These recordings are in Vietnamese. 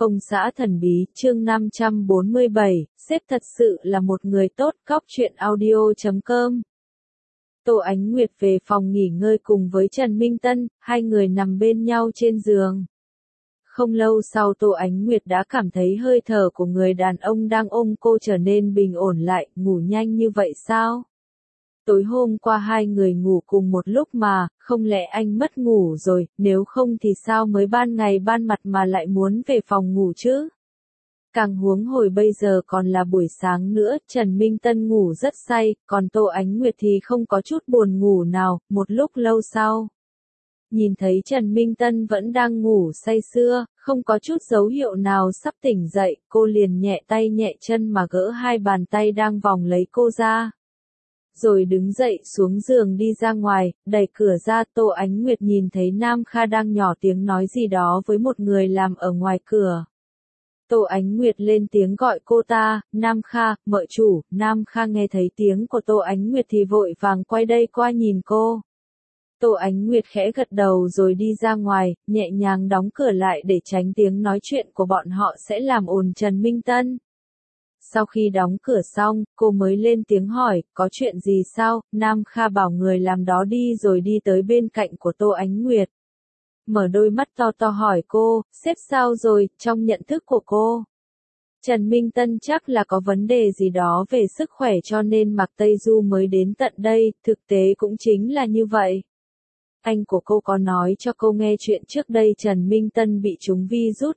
Công xã thần bí, chương 547, sếp thật sự là một người tốt, cóc truyện audio.com. Tô Ánh Nguyệt về phòng nghỉ ngơi cùng với Trần Minh Tân, hai người nằm bên nhau trên giường. Không lâu sau Tô Ánh Nguyệt đã cảm thấy hơi thở của người đàn ông đang ôm cô trở nên bình ổn lại, ngủ nhanh như vậy sao? Tối hôm qua hai người ngủ cùng một lúc mà, không lẽ anh mất ngủ rồi, nếu không thì sao mới ban ngày ban mặt mà lại muốn về phòng ngủ chứ? Càng huống hồi bây giờ còn là buổi sáng nữa, Trần Minh Tân ngủ rất say, còn Tô Ánh Nguyệt thì không có chút buồn ngủ nào, một lúc lâu sau. Nhìn thấy Trần Minh Tân vẫn đang ngủ say sưa, không có chút dấu hiệu nào sắp tỉnh dậy, cô liền nhẹ tay nhẹ chân mà gỡ hai bàn tay đang vòng lấy cô ra. Rồi đứng dậy xuống giường đi ra ngoài, đẩy cửa ra. Tô Ánh Nguyệt nhìn thấy Nam Kha đang nhỏ tiếng nói gì đó với một người làm ở ngoài cửa. Tô Ánh Nguyệt lên tiếng gọi cô ta, Nam Kha, mợ chủ. Nam Kha nghe thấy tiếng của Tô Ánh Nguyệt thì vội vàng quay đây qua nhìn cô. Tô Ánh Nguyệt khẽ gật đầu rồi đi ra ngoài, nhẹ nhàng đóng cửa lại để tránh tiếng nói chuyện của bọn họ sẽ làm ồn Trần Minh Tân. Sau khi đóng cửa xong, cô mới lên tiếng hỏi, có chuyện gì sao? Nam Kha bảo người làm đó đi rồi đi tới bên cạnh của Tô Ánh Nguyệt. Mở đôi mắt to to hỏi cô, sếp sao rồi, trong nhận thức của cô? Trần Minh Tân chắc là có vấn đề gì đó về sức khỏe cho nên Mạc Tây Du mới đến tận đây, thực tế cũng chính là như vậy. Anh của cô có nói cho cô nghe chuyện trước đây Trần Minh Tân bị trúng virus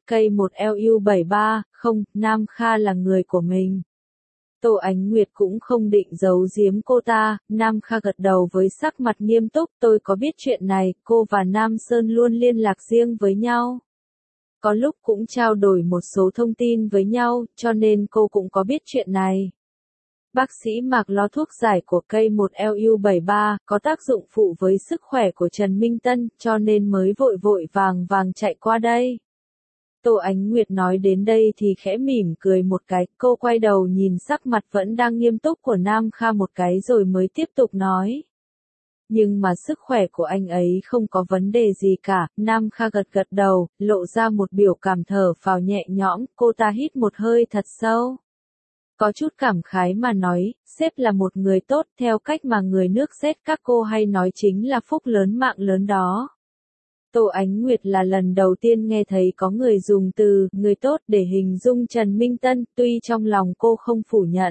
K1LU73, không, Nam Kha là người của mình. Tô Ánh Nguyệt cũng không định giấu giếm cô ta, Nam Kha gật đầu với sắc mặt nghiêm túc, tôi có biết chuyện này, cô và Nam Sơn luôn liên lạc riêng với nhau. Có lúc cũng trao đổi một số thông tin với nhau, cho nên cô cũng có biết chuyện này. Bác sĩ Mạc lo thuốc giải của K1LU73 có tác dụng phụ với sức khỏe của Trần Minh Tân, cho nên mới vội vội vàng vàng chạy qua đây. Tô Ánh Nguyệt nói đến đây thì khẽ mỉm cười một cái, cô quay đầu nhìn sắc mặt vẫn đang nghiêm túc của Nam Kha một cái rồi mới tiếp tục nói. Nhưng mà sức khỏe của anh ấy không có vấn đề gì cả, Nam Kha gật gật đầu, lộ ra một biểu cảm thở phào nhẹ nhõm, cô ta hít một hơi thật sâu. Có chút cảm khái mà nói, sếp là một người tốt, theo cách mà người nước sét các cô hay nói chính là phúc lớn mạng lớn đó. Tô Ánh Nguyệt là lần đầu tiên nghe thấy có người dùng từ người tốt để hình dung Trần Minh Tân, tuy trong lòng cô không phủ nhận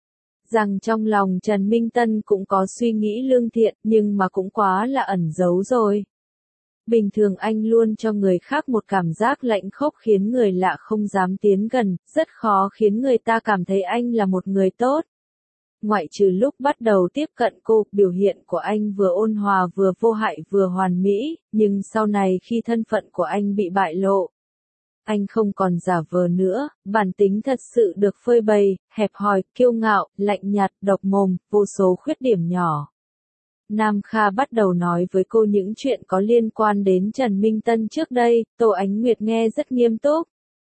rằng trong lòng Trần Minh Tân cũng có suy nghĩ lương thiện, nhưng mà cũng quá là ẩn giấu rồi. Bình thường anh luôn cho người khác một cảm giác lạnh khốc khiến người lạ không dám tiến gần, rất khó khiến người ta cảm thấy anh là một người tốt. Ngoại trừ lúc bắt đầu tiếp cận cô, biểu hiện của anh vừa ôn hòa vừa vô hại vừa hoàn mỹ, nhưng sau này khi thân phận của anh bị bại lộ, anh không còn giả vờ nữa, bản tính thật sự được phơi bày, hẹp hòi, kiêu ngạo, lạnh nhạt, độc mồm, vô số khuyết điểm nhỏ. Nam Kha bắt đầu nói với cô những chuyện có liên quan đến Trần Minh Tân trước đây, Tô Ánh Nguyệt nghe rất nghiêm túc.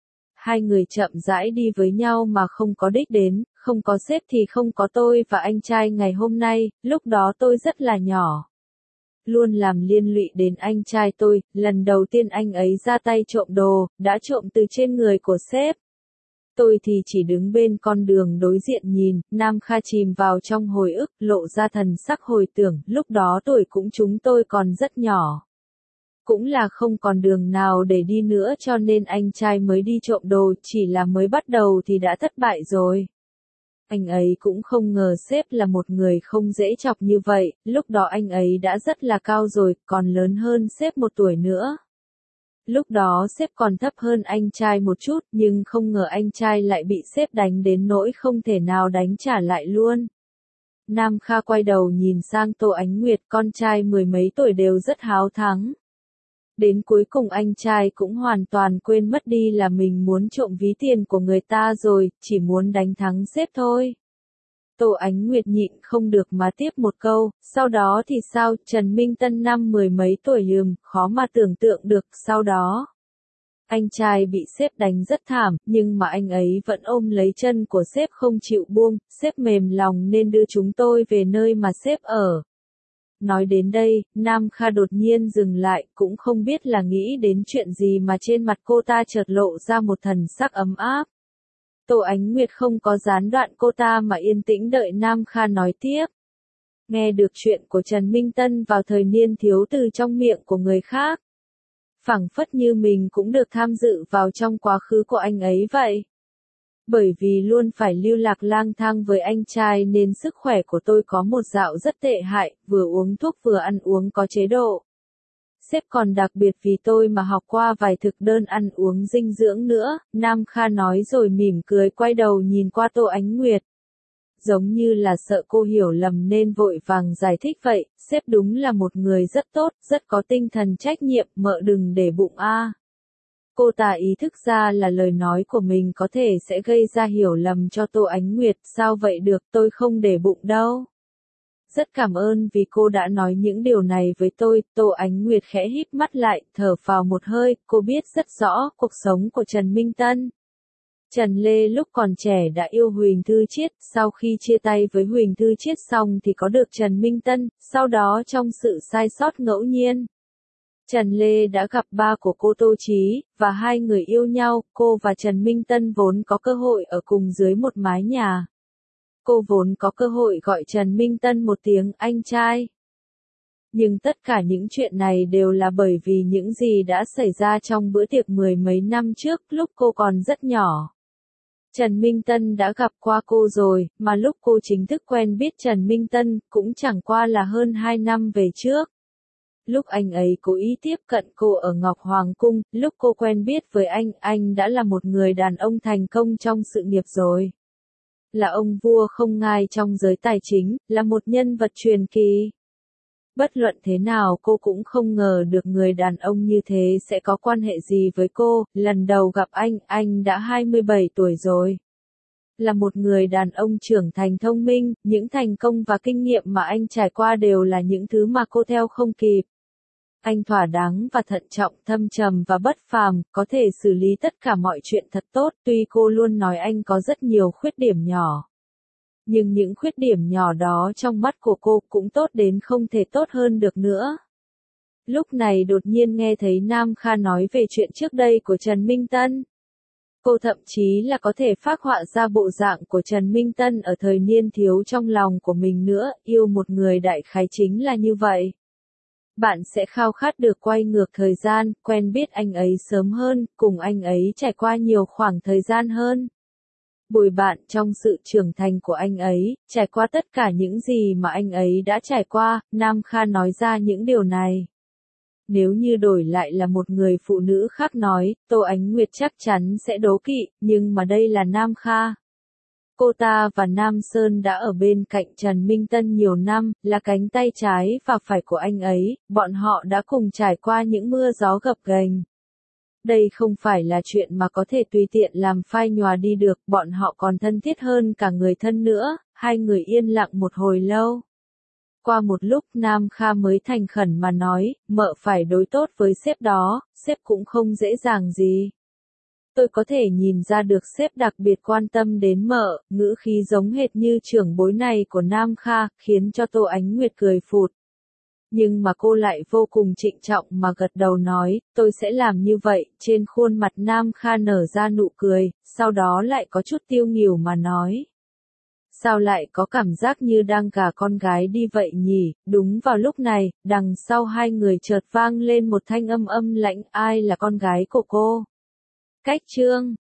Hai người chậm rãi đi với nhau mà không có đích đến, không có sếp thì không có tôi và anh trai ngày hôm nay, lúc đó tôi rất là nhỏ. Luôn làm liên lụy đến anh trai tôi, lần đầu tiên anh ấy ra tay trộm đồ, đã trộm từ trên người của sếp. Tôi thì chỉ đứng bên con đường đối diện nhìn, Nam Kha chìm vào trong hồi ức, lộ ra thần sắc hồi tưởng, lúc đó tuổi cũng chúng tôi còn rất nhỏ. Cũng là không còn đường nào để đi nữa cho nên anh trai mới đi trộm đồ, chỉ là mới bắt đầu thì đã thất bại rồi. Anh ấy cũng không ngờ sếp là một người không dễ chọc như vậy, lúc đó anh ấy đã rất là cao rồi, còn lớn hơn sếp một tuổi nữa. Lúc đó sếp còn thấp hơn anh trai một chút, nhưng không ngờ anh trai lại bị sếp đánh đến nỗi không thể nào đánh trả lại luôn. Nam Kha quay đầu nhìn sang Tô Ánh Nguyệt, con trai mười mấy tuổi đều rất háo thắng. Đến cuối cùng anh trai cũng hoàn toàn quên mất đi là mình muốn trộm ví tiền của người ta rồi, chỉ muốn đánh thắng sếp thôi. Tô Ánh Nguyệt nhịn không được mà tiếp một câu, sau đó thì sao, Trần Minh Tân năm mười mấy tuổi khó mà tưởng tượng được, sau đó. Anh trai bị sếp đánh rất thảm, nhưng mà anh ấy vẫn ôm lấy chân của sếp không chịu buông, sếp mềm lòng nên đưa chúng tôi về nơi mà sếp ở. Nói đến đây, Nam Kha đột nhiên dừng lại, cũng không biết là nghĩ đến chuyện gì mà trên mặt cô ta chợt lộ ra một thần sắc ấm áp. Tô Ánh Nguyệt không có gián đoạn cô ta mà yên tĩnh đợi Nam Kha nói tiếp. Nghe được chuyện của Trần Minh Tân vào thời niên thiếu từ trong miệng của người khác. Phảng phất như mình cũng được tham dự vào trong quá khứ của anh ấy vậy. Bởi vì luôn phải lưu lạc lang thang với anh trai nên sức khỏe của tôi có một dạo rất tệ hại, vừa uống thuốc vừa ăn uống có chế độ. Sếp còn đặc biệt vì tôi mà học qua vài thực đơn ăn uống dinh dưỡng nữa, Nam Kha nói rồi mỉm cười quay đầu nhìn qua Tô Ánh Nguyệt. Giống như là sợ cô hiểu lầm nên vội vàng giải thích vậy, sếp đúng là một người rất tốt, rất có tinh thần trách nhiệm, mợ đừng để bụng a. Cô ta ý thức ra là lời nói của mình có thể sẽ gây ra hiểu lầm cho Tô Ánh Nguyệt, sao vậy được, tôi không để bụng đâu. Rất cảm ơn vì cô đã nói những điều này với tôi, Tô Ánh Nguyệt khẽ híp mắt lại, thở phào một hơi, cô biết rất rõ cuộc sống của Trần Minh Tân. Trần Lê lúc còn trẻ đã yêu Huỳnh Thư Chiết, sau khi chia tay với Huỳnh Thư Chiết xong thì có được Trần Minh Tân, sau đó trong sự sai sót ngẫu nhiên. Trần Lê đã gặp ba của cô Tô Chí, và hai người yêu nhau, cô và Trần Minh Tân vốn có cơ hội ở cùng dưới một mái nhà. Cô vốn có cơ hội gọi Trần Minh Tân một tiếng anh trai. Nhưng tất cả những chuyện này đều là bởi vì những gì đã xảy ra trong bữa tiệc mười mấy năm trước lúc cô còn rất nhỏ. Trần Minh Tân đã gặp qua cô rồi, mà lúc cô chính thức quen biết Trần Minh Tân cũng chẳng qua là hơn 2 năm về trước. Lúc anh ấy cố ý tiếp cận cô ở Ngọc Hoàng Cung, lúc cô quen biết với anh đã là một người đàn ông thành công trong sự nghiệp rồi. Là ông vua không ngai trong giới tài chính, là một nhân vật truyền kỳ. Bất luận thế nào cô cũng không ngờ được người đàn ông như thế sẽ có quan hệ gì với cô, lần đầu gặp anh đã 27 tuổi rồi. Là một người đàn ông trưởng thành thông minh, những thành công và kinh nghiệm mà anh trải qua đều là những thứ mà cô theo không kịp. Anh thỏa đáng và thận trọng, thâm trầm và bất phàm, có thể xử lý tất cả mọi chuyện thật tốt, tuy cô luôn nói anh có rất nhiều khuyết điểm nhỏ. Nhưng những khuyết điểm nhỏ đó trong mắt của cô cũng tốt đến không thể tốt hơn được nữa. Lúc này đột nhiên nghe thấy Nam Kha nói về chuyện trước đây của Trần Minh Tân. Cô thậm chí là có thể phác họa ra bộ dạng của Trần Minh Tân ở thời niên thiếu trong lòng của mình nữa, yêu một người đại khái chính là như vậy. Bạn sẽ khao khát được quay ngược thời gian, quen biết anh ấy sớm hơn, cùng anh ấy trải qua nhiều khoảng thời gian hơn. Bồi bạn trong sự trưởng thành của anh ấy, trải qua tất cả những gì mà anh ấy đã trải qua, Nam Kha nói ra những điều này. Nếu như đổi lại là một người phụ nữ khác nói, Tô Ánh Nguyệt chắc chắn sẽ đố kỵ, nhưng mà đây là Nam Kha. Cô ta và Nam Sơn đã ở bên cạnh Trần Minh Tân nhiều năm, là cánh tay trái và phải của anh ấy, bọn họ đã cùng trải qua những mưa gió gập ghềnh. Đây không phải là chuyện mà có thể tùy tiện làm phai nhòa đi được, bọn họ còn thân thiết hơn cả người thân nữa, hai người yên lặng một hồi lâu. Qua một lúc Nam Kha mới thành khẩn mà nói, mợ phải đối tốt với sếp đó, sếp cũng không dễ dàng gì. Tôi có thể nhìn ra được sếp đặc biệt quan tâm đến mợ, ngữ khí giống hệt như trưởng bối này của Nam Kha, khiến cho Tô Ánh Nguyệt cười phụt. Nhưng mà cô lại vô cùng trịnh trọng mà gật đầu nói, tôi sẽ làm như vậy, trên khuôn mặt Nam Kha nở ra nụ cười, sau đó lại có chút tiêu nghỉu mà nói. Sao lại có cảm giác như đang gả con gái đi vậy nhỉ, đúng vào lúc này, đằng sau hai người chợt vang lên một thanh âm âm lãnh, ai là con gái của cô? Cách chương